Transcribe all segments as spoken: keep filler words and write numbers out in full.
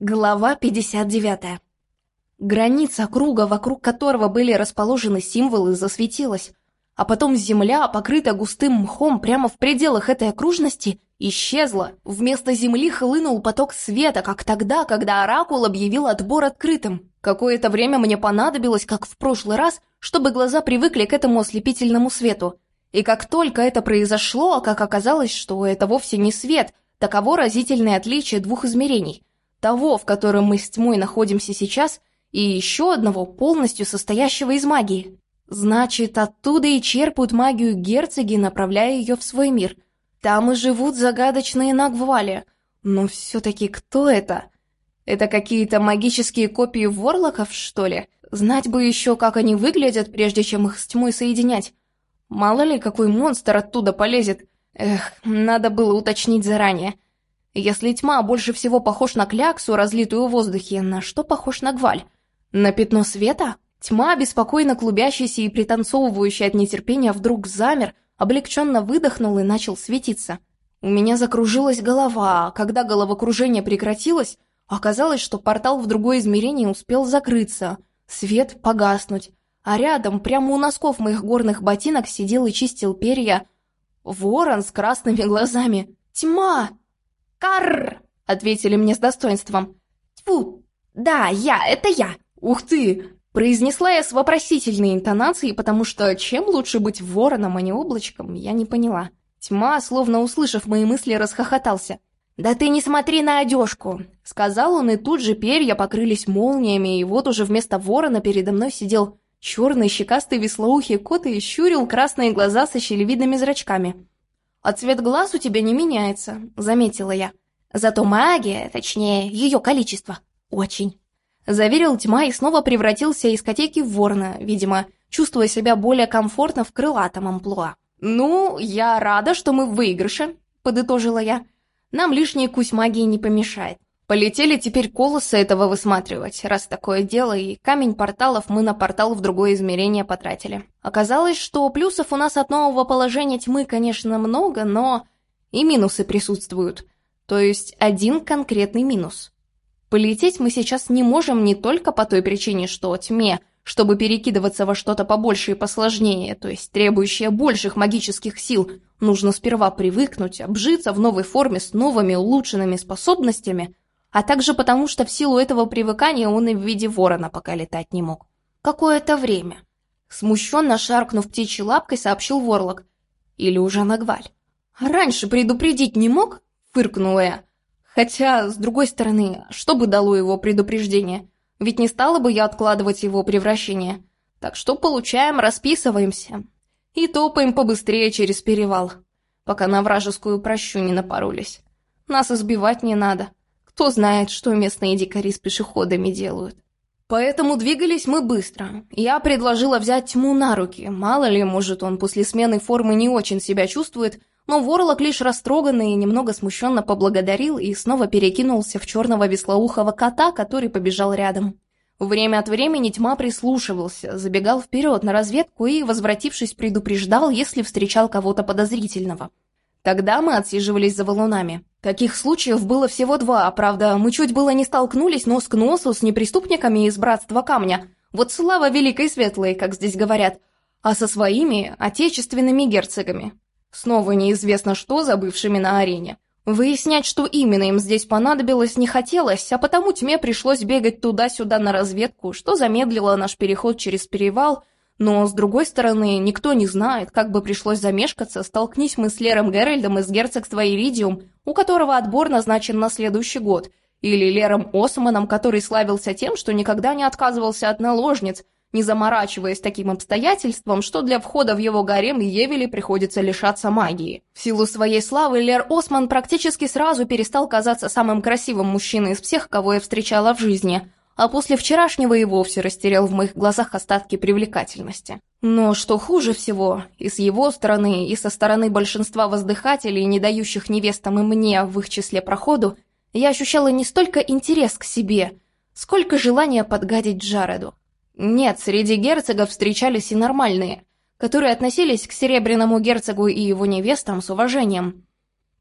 Глава пятьдесят девятая. Граница круга, вокруг которого были расположены символы, засветилась, а потом земля, покрытая густым мхом прямо в пределах этой окружности, исчезла. Вместо земли хлынул поток света, как тогда, когда Оракул объявил отбор открытым. Какое-то время мне понадобилось, как в прошлый раз, чтобы глаза привыкли к этому ослепительному свету. И как только это произошло, как оказалось, что это вовсе не свет, таково разительное отличие двух измерений. Того, в котором мы с тьмой находимся сейчас, и еще одного, полностью состоящего из магии. Значит, оттуда и черпают магию герцоги, направляя ее в свой мир. Там и живут загадочные Нагвали. Но все-таки кто это? Это какие-то магические копии ворлоков, что ли? Знать бы еще, как они выглядят, прежде чем их с тьмой соединять. Мало ли, какой монстр оттуда полезет. Эх, надо было уточнить заранее. Если тьма больше всего похож на кляксу, разлитую в воздухе, на что похож Нагваль? На пятно света? Тьма, беспокойно клубящаяся и пританцовывающая от нетерпения, вдруг замер, облегченно выдохнул и начал светиться. У меня закружилась голова, а когда головокружение прекратилось, оказалось, что портал в другое измерение успел закрыться, свет погаснуть, а рядом, прямо у носков моих горных ботинок, сидел и чистил перья ворон с красными глазами. «Тьма!» «Карр!» — ответили мне с достоинством. «Тьфу! Да, я, это я!» «Ух ты!» — произнесла я с вопросительной интонацией, потому что чем лучше быть вороном, а не облачком, я не поняла. Тьма, словно услышав мои мысли, расхохотался. «Да ты не смотри на одежку!» — сказал он, и тут же перья покрылись молниями, и вот уже вместо ворона передо мной сидел черный щекастый веслоухий кот и щурил красные глаза со щелевидными зрачками. «А цвет глаз у тебя не меняется», — заметила я. «Зато магия, точнее, ее количество, очень», — заверил Тьма и снова превратился из котейки в ворона, видимо, чувствуя себя более комфортно в крылатом амплуа. «Ну, я рада, что мы в выигрыше», — подытожила я. «Нам лишний кусь магии не помешает. Полетели теперь колоссы этого высматривать, раз такое дело, и камень порталов мы на портал в другое измерение потратили. Оказалось, что плюсов у нас от нового положения тьмы, конечно, много, но и минусы присутствуют. То есть один конкретный минус. Полететь мы сейчас не можем не только по той причине, что тьме, чтобы перекидываться во что-то побольше и посложнее, то есть требующее больших магических сил, нужно сперва привыкнуть, обжиться в новой форме с новыми улучшенными способностями, а также потому, что в силу этого привыкания он и в виде ворона пока летать не мог. Какое-то время. Смущенно шаркнув птичьей лапкой, сообщил Ворлок. Или уже Нагваль. «Раньше предупредить не мог?» — фыркнула я. Хотя, с другой стороны, что бы дало его предупреждение? Ведь не стала бы я откладывать его превращение. Так что получаем, расписываемся. И топаем побыстрее через перевал, пока на вражескую прощу не напоролись. Нас избивать не надо. Кто знает, что местные дикари с пешеходами делают. Поэтому двигались мы быстро. Я предложила взять Тьму на руки. Мало ли, может, он после смены формы не очень себя чувствует, но Ворлок лишь растроганный и немного смущенно поблагодарил и снова перекинулся в черного веслоухого кота, который побежал рядом. Время от времени Тьма прислушивался, забегал вперед на разведку и, возвратившись, предупреждал, если встречал кого-то подозрительного. Тогда мы отсиживались за валунами. Таких случаев было всего два, правда, мы чуть было не столкнулись нос к носу с неприступниками из Братства Камня. Вот слава великой светлой, как здесь говорят, а со своими отечественными герцогами. Снова неизвестно что, забывшими на арене. Выяснять, что именно им здесь понадобилось, не хотелось, а потому Тьме пришлось бегать туда-сюда на разведку, что замедлило наш переход через перевал. Но, с другой стороны, никто не знает, как бы пришлось замешкаться, столкнись мы с Лером Геральдом из герцогства Иридиум, у которого отбор назначен на следующий год, или Лером Османом, который славился тем, что никогда не отказывался от наложниц, не заморачиваясь таким обстоятельством, что для входа в его гарем Евели приходится лишаться магии. В силу своей славы Лер Осман практически сразу перестал казаться самым красивым мужчиной из всех, кого я встречала в жизни, а после вчерашнего и вовсе растерял в моих глазах остатки привлекательности. Но что хуже всего, и с его стороны, и со стороны большинства воздыхателей, не дающих невестам и мне в их числе проходу, я ощущала не столько интерес к себе, сколько желание подгадить Джареду. Нет, среди герцогов встречались и нормальные, которые относились к Серебряному герцогу и его невестам с уважением.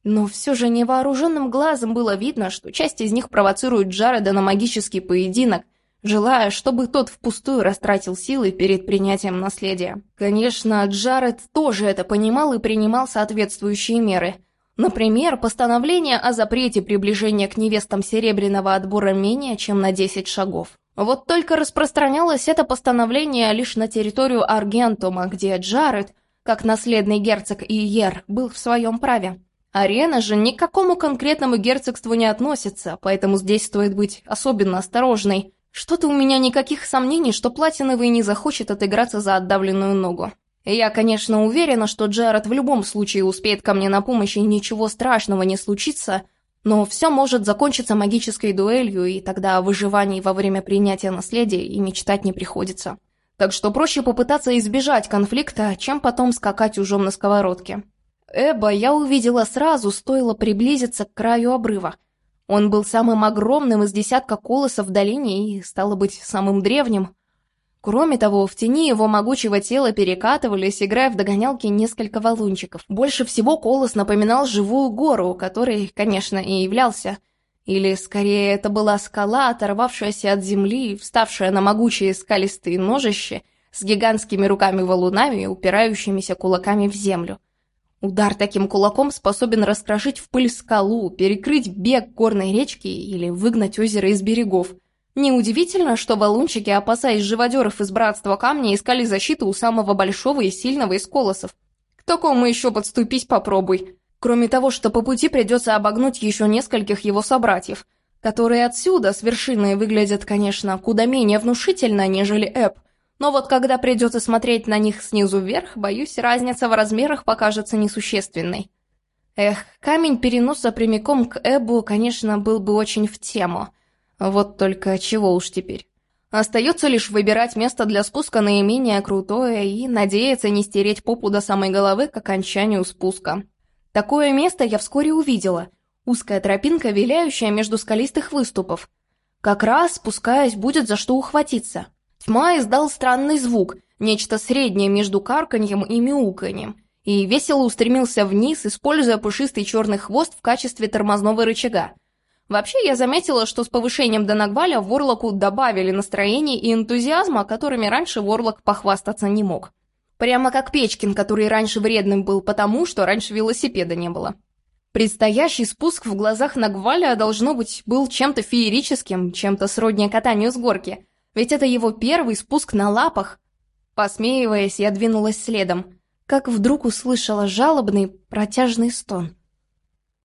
Но все же невооруженным глазом было видно, что часть из них провоцирует Джареда на магический поединок, желая, чтобы тот впустую растратил силы перед принятием наследия. Конечно, Джаред тоже это понимал и принимал соответствующие меры. Например, постановление о запрете приближения к невестам Серебряного отбора менее чем на десять шагов. Вот только распространялось это постановление лишь на территорию Аргентума, где Джаред, как наследный герцог Иер, был в своем праве. Арена же ни к какому конкретному герцогству не относится, поэтому здесь стоит быть особенно осторожной. Что-то у меня никаких сомнений, что Платиновый не захочет отыграться за отдавленную ногу. Я, конечно, уверена, что Джаред в любом случае успеет ко мне на помощь и ничего страшного не случится, но все может закончиться магической дуэлью, и тогда о выживании во время принятия наследия и мечтать не приходится. Так что проще попытаться избежать конфликта, чем потом скакать ужом на сковородке. Эбба я увидела сразу, стоило приблизиться к краю обрыва. Он был самым огромным из десятка колоссов в долине и, стало быть, самым древним. Кроме того, в тени его могучего тела перекатывались, играя в догонялки, несколько валунчиков. Больше всего колосс напоминал живую гору, который, конечно, и являлся. Или, скорее, это была скала, оторвавшаяся от земли, вставшая на могучие скалистые ножища, с гигантскими руками-валунами, упирающимися кулаками в землю. Удар таким кулаком способен раскрошить в пыль скалу, перекрыть бег горной речки или выгнать озеро из берегов. Неудивительно, что валунчики, опасаясь живодеров из Братства Камня, искали защиту у самого большого и сильного из колоссов. К такому еще подступись попробуй. Кроме того, что по пути придется обогнуть еще нескольких его собратьев, которые отсюда, с вершины, выглядят, конечно, куда менее внушительно, нежели Эб. Но вот когда придется смотреть на них снизу вверх, боюсь, разница в размерах покажется несущественной. Эх, камень переноса прямиком к Эбу, конечно, был бы очень в тему. Вот только чего уж теперь. Остается лишь выбирать место для спуска наименее крутое и надеяться не стереть попу до самой головы к окончанию спуска. Такое место я вскоре увидела. Узкая тропинка, виляющая между скалистых выступов. Как раз, спускаясь, будет за что ухватиться. Тьма издал странный звук, нечто среднее между карканьем и мяуканьем, и весело устремился вниз, используя пушистый черный хвост в качестве тормозного рычага. Вообще, я заметила, что с повышением до Нагваля Ворлоку добавили настроения и энтузиазма, которыми раньше Ворлок похвастаться не мог. Прямо как Печкин, который раньше вредным был потому, что раньше велосипеда не было. Предстоящий спуск в глазах Нагваля, должно быть, был чем-то феерическим, чем-то сродни катанию с горки. Ведь это его первый спуск на лапах. Посмеиваясь, я двинулась следом, как вдруг услышала жалобный протяжный стон.